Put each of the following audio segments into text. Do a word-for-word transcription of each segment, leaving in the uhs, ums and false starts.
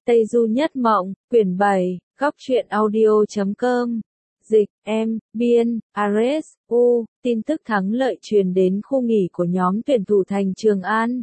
Tây Du Nhất Mộng, quyển bảy, góc truyện audio chấm com. Dịch, em, biên, Ares, U, tin tức thắng lợi truyền đến khu nghỉ của nhóm tuyển thủ thành Trường An.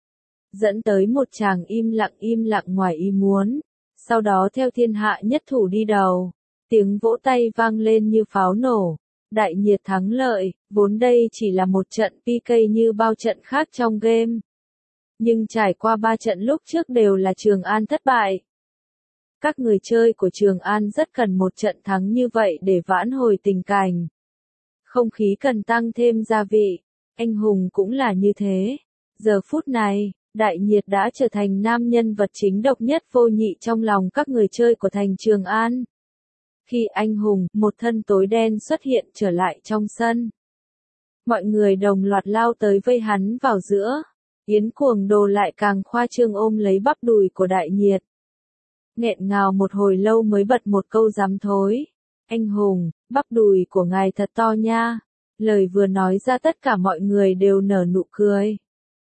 Dẫn tới một tràng im lặng im lặng ngoài ý muốn. Sau đó theo thiên hạ nhất thủ đi đầu. Tiếng vỗ tay vang lên như pháo nổ. Đại nhiệt thắng lợi, vốn đây chỉ là một trận pê ca như bao trận khác trong game. Nhưng trải qua ba trận lúc trước đều là Trường An thất bại. Các người chơi của Trường An rất cần một trận thắng như vậy để vãn hồi tình cảnh. Không khí cần tăng thêm gia vị, anh hùng cũng là như thế. Giờ phút này, Đại Nhiệt đã trở thành nam nhân vật chính độc nhất vô nhị trong lòng các người chơi của thành Trường An. Khi anh hùng, một thân tối đen xuất hiện trở lại trong sân. Mọi người đồng loạt lao tới vây hắn vào giữa. Yến Cuồng Đồ lại càng khoa trương ôm lấy bắp đùi của Đại Nhiệt. Nghẹn ngào một hồi lâu mới bật một câu dám thối. Anh hùng, bắp đùi của ngài thật to nha. Lời vừa nói ra tất cả mọi người đều nở nụ cười.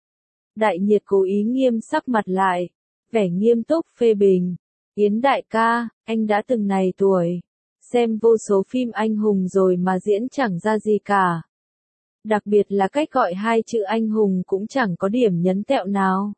Đại Nhiệt cố ý nghiêm sắc mặt lại. Vẻ nghiêm túc phê bình. Yến đại ca, anh đã từng này tuổi. Xem vô số phim anh hùng rồi mà diễn chẳng ra gì cả. Đặc biệt là cách gọi hai chữ anh hùng cũng chẳng có điểm nhấn tẹo nào.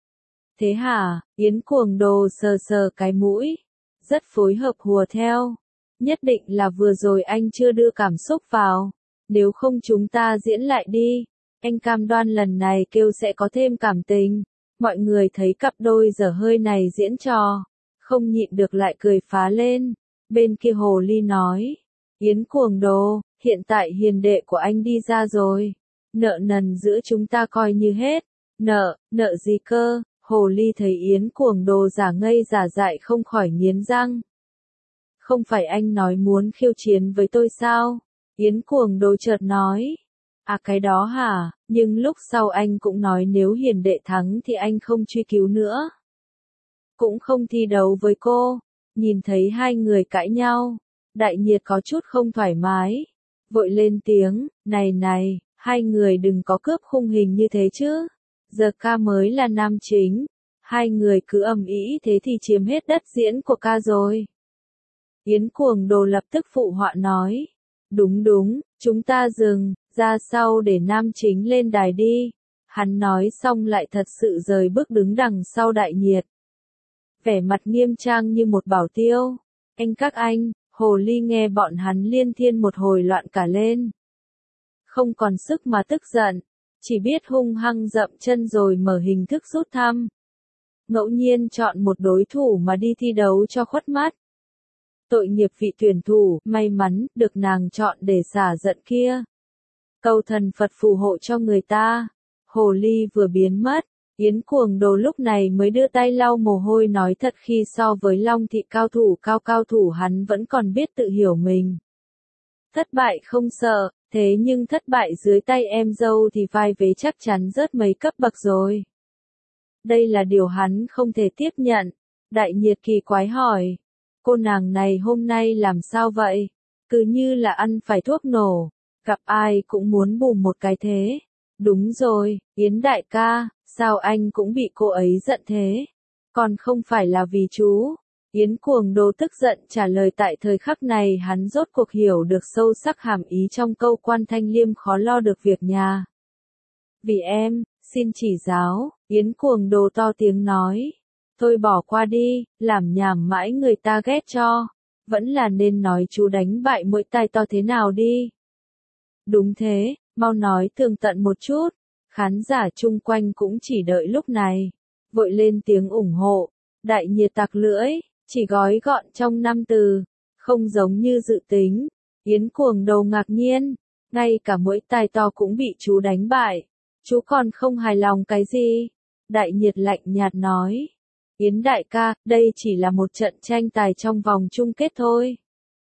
Thế hả? Yến Cuồng Đồ sờ sờ cái mũi. Rất phối hợp hùa theo. Nhất định là vừa rồi anh chưa đưa cảm xúc vào. Nếu không chúng ta diễn lại đi. Anh cam đoan lần này kêu sẽ có thêm cảm tình. Mọi người thấy cặp đôi dở hơi này diễn trò. Không nhịn được lại cười phá lên. Bên kia Hồ Ly nói. Yến Cuồng Đồ, hiện tại hiền đệ của anh đi ra rồi. Nợ nần giữa chúng ta coi như hết. Nợ, nợ gì cơ? Hồ Ly thấy Yến Cuồng Đồ giả ngây giả dại không khỏi nghiến răng. Không phải anh nói muốn khiêu chiến với tôi sao? Yến Cuồng Đồ chợt nói. À cái đó hả? Nhưng lúc sau anh cũng nói nếu hiền đệ thắng thì anh không truy cứu nữa. Cũng không thi đấu với cô. Nhìn thấy hai người cãi nhau. Đại Nhiệt có chút không thoải mái. Vội lên tiếng, này này, hai người đừng có cướp khung hình như thế chứ. Giờ ca mới là nam chính. Hai người cứ ầm ĩ thế thì chiếm hết đất diễn của ca rồi. Yến Cuồng Đồ lập tức phụ họa nói. Đúng đúng, chúng ta dừng, ra sau để nam chính lên đài đi. Hắn nói xong lại thật sự rời bước đứng đằng sau Đại Nhiệt. Vẻ mặt nghiêm trang như một bảo tiêu. Anh các anh, Hồ Ly nghe bọn hắn liên thiên một hồi loạn cả lên. Không còn sức mà tức giận. Chỉ biết hung hăng dậm chân rồi mở hình thức rút thăm. Ngẫu nhiên chọn một đối thủ mà đi thi đấu cho khuất mắt. Tội nghiệp vị tuyển thủ, may mắn, được nàng chọn để xả giận kia. Cầu thần Phật phù hộ cho người ta. Hồ Ly vừa biến mất. Yến Cuồng Đồ lúc này mới đưa tay lau mồ hôi nói thật khi so với Long Thị cao thủ cao cao thủ hắn vẫn còn biết tự hiểu mình. Thất bại không sợ, thế nhưng thất bại dưới tay em dâu thì vai vế chắc chắn rớt mấy cấp bậc rồi. Đây là điều hắn không thể tiếp nhận. Đại Nhiệt kỳ quái hỏi. Cô nàng này hôm nay làm sao vậy? Cứ như là ăn phải thuốc nổ. Gặp ai cũng muốn bùm một cái thế. Đúng rồi, Yến đại ca, sao anh cũng bị cô ấy giận thế? Còn không phải là vì chú. Yến Cuồng Đồ tức giận trả lời tại thời khắc này hắn rốt cuộc hiểu được sâu sắc hàm ý trong câu Quan Thanh Liêm khó lo được việc nhà. Vì em, xin chỉ giáo, Yến Cuồng Đồ to tiếng nói. Thôi bỏ qua đi, làm nhảm mãi người ta ghét cho. Vẫn là nên nói chú đánh bại muội tai to thế nào đi. Đúng thế, mau nói tường tận một chút. Khán giả chung quanh cũng chỉ đợi lúc này. Vội lên tiếng ủng hộ. Đại Nhiệt tặc lưỡi, chỉ gói gọn trong năm từ. Không giống như dự tính. Yến Cuồng Đồ ngạc nhiên. Ngay cả muỗi tai to cũng bị chú đánh bại. Chú còn không hài lòng cái gì? Đại Nhiệt lạnh nhạt nói. Yến đại ca, đây chỉ là một trận tranh tài trong vòng chung kết thôi.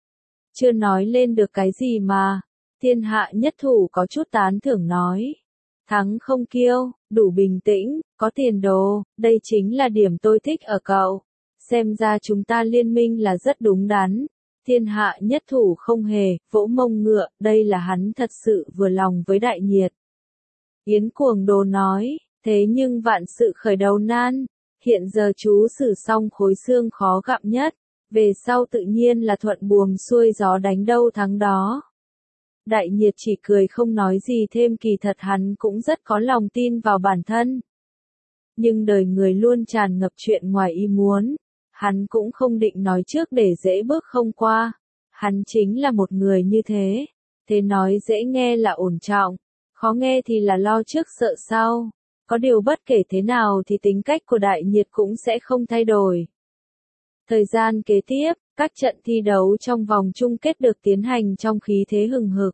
Chưa nói lên được cái gì mà. Thiên hạ nhất thủ có chút tán thưởng nói. Thắng không kiêu, đủ bình tĩnh, có tiền đồ, đây chính là điểm tôi thích ở cậu. Xem ra chúng ta liên minh là rất đúng đắn. Thiên hạ nhất thủ không hề, vỗ mông ngựa, đây là hắn thật sự vừa lòng với Đại Nhiệt. Yến Cuồng Đồ nói, thế nhưng vạn sự khởi đầu nan. Hiện giờ chú xử xong khối xương khó gặm nhất, về sau tự nhiên là thuận buồm xuôi gió đánh đâu thắng đó. Đại Nhiệt chỉ cười không nói gì thêm, kỳ thật hắn cũng rất có lòng tin vào bản thân. Nhưng đời người luôn tràn ngập chuyện ngoài ý muốn, hắn cũng không định nói trước để dễ bước không qua. Hắn chính là một người như thế, thế nói dễ nghe là ổn trọng, khó nghe thì là lo trước sợ sau. Có điều bất kể thế nào thì tính cách của Đại Nhiệt cũng sẽ không thay đổi. Thời gian kế tiếp, các trận thi đấu trong vòng chung kết được tiến hành trong khí thế hừng hực.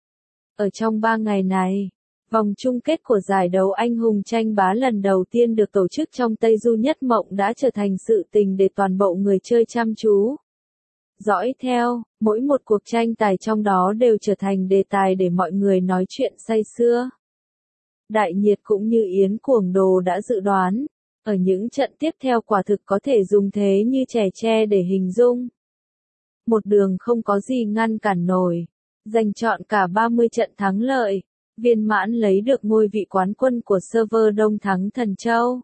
Ở trong ba ngày này, vòng chung kết của giải đấu anh hùng tranh bá lần đầu tiên được tổ chức trong Tây Du Nhất Mộng đã trở thành sự tình để toàn bộ người chơi chăm chú dõi theo, mỗi một cuộc tranh tài trong đó đều trở thành đề tài để mọi người nói chuyện say sưa. Đại Nhiệt cũng như Yến Cuồng Đồ đã dự đoán, ở những trận tiếp theo quả thực có thể dùng thế như chè tre để hình dung. Một đường không có gì ngăn cản nổi, giành trọn cả ba mươi trận thắng lợi, viên mãn lấy được ngôi vị quán quân của server Đông Thắng Thần Châu.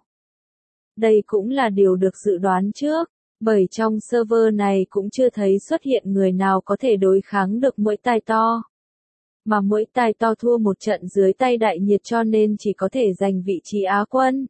Đây cũng là điều được dự đoán trước, bởi trong server này cũng chưa thấy xuất hiện người nào có thể đối kháng được Muỗi Tai To. Mà Muỗi Tai To thua một trận dưới tay Đại Nhiệt cho nên chỉ có thể giành vị trí Á quân.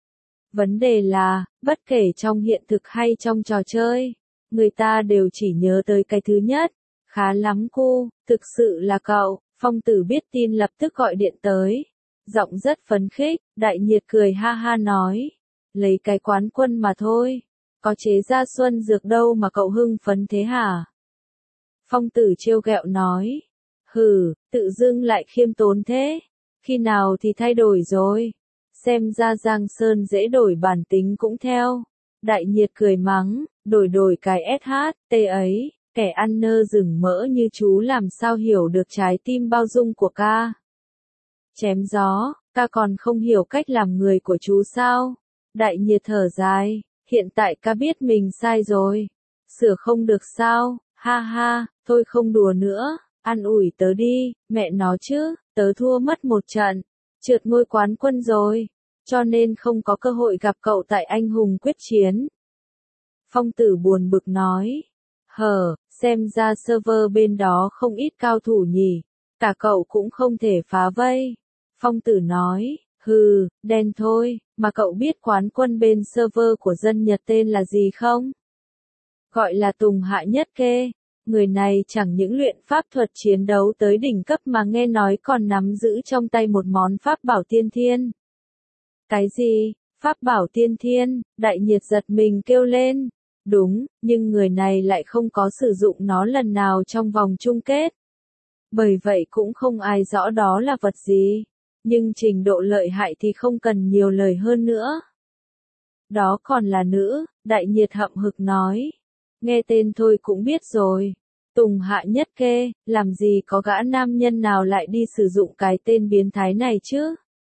Vấn đề là, bất kể trong hiện thực hay trong trò chơi, người ta đều chỉ nhớ tới cái thứ nhất. Khá lắm cu, thực sự là cậu. Phong Tử biết tin lập tức gọi điện tới. Giọng rất phấn khích, Đại Nhiệt cười ha ha nói. Lấy cái quán quân mà thôi. Có chế ra xuân dược đâu mà cậu hưng phấn thế hả? Phong Tử trêu ghẹo nói. Hừ, tự dưng lại khiêm tốn thế. Khi nào thì thay đổi rồi? Xem ra Giang Sơn dễ đổi bản tính cũng theo. Đại Nhiệt cười mắng, đổi đổi cái ét hát tê ấy, kẻ ăn nơ rừng mỡ như chú làm sao hiểu được trái tim bao dung của ca. Chém gió, ca còn không hiểu cách làm người của chú sao? Đại Nhiệt thở dài, hiện tại ca biết mình sai rồi. Sửa không được sao, ha ha, thôi không đùa nữa, ăn ủi tớ đi, mẹ nó chứ, tớ thua mất một trận, trượt ngôi quán quân rồi, cho nên không có cơ hội gặp cậu tại anh hùng quyết chiến. Phong Tử buồn bực nói, hờ, xem ra server bên đó không ít cao thủ nhỉ, cả cậu cũng không thể phá vây. Phong Tử nói, hừ, đen thôi, mà cậu biết quán quân bên server của dân Nhật tên là gì không? Gọi là Tùng Hạ Nhất Kê. Người này chẳng những luyện pháp thuật chiến đấu tới đỉnh cấp mà nghe nói còn nắm giữ trong tay một món pháp bảo tiên thiên. Cái gì? Pháp bảo tiên thiên? Đại Nhiệt giật mình kêu lên. Đúng, nhưng người này lại không có sử dụng nó lần nào trong vòng chung kết. Bởi vậy cũng không ai rõ đó là vật gì. Nhưng trình độ lợi hại thì không cần nhiều lời hơn nữa. Đó còn là nữ, Đại Nhiệt hậm hực nói. Nghe tên thôi cũng biết rồi. Tùng Hạ Nhất Kê, làm gì có gã nam nhân nào lại đi sử dụng cái tên biến thái này chứ?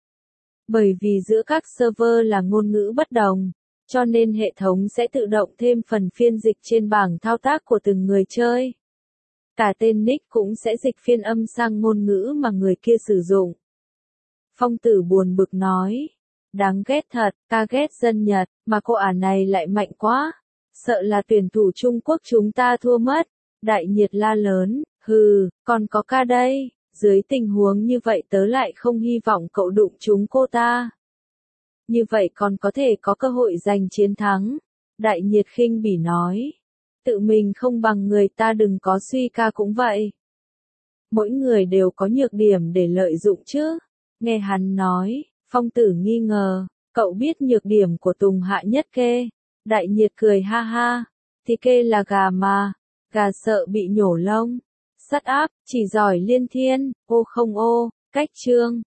Bởi vì giữa các server là ngôn ngữ bất đồng, cho nên hệ thống sẽ tự động thêm phần phiên dịch trên bảng thao tác của từng người chơi. Cả tên nick cũng sẽ dịch phiên âm sang ngôn ngữ mà người kia sử dụng. Phong Tử buồn bực nói. Đáng ghét thật, ta ghét dân Nhật, mà cô ả này lại mạnh quá. Sợ là tuyển thủ Trung Quốc chúng ta thua mất. Đại Nhiệt la lớn, hừ, còn có ca đây, dưới tình huống như vậy tớ lại không hy vọng cậu đụng trúng cô ta. Như vậy còn có thể có cơ hội giành chiến thắng. Đại Nhiệt khinh bỉ nói, tự mình không bằng người ta đừng có suy ca cũng vậy. Mỗi người đều có nhược điểm để lợi dụng chứ. Nghe hắn nói, Phong Tử nghi ngờ, cậu biết nhược điểm của Tùng Hạ Nhất Kê. Đại Nhiệt cười ha ha, thì kê là gà mà. Gà sợ bị nhổ lông. Sắt áp, chỉ giỏi liên thiên, ô không ô, cách chương.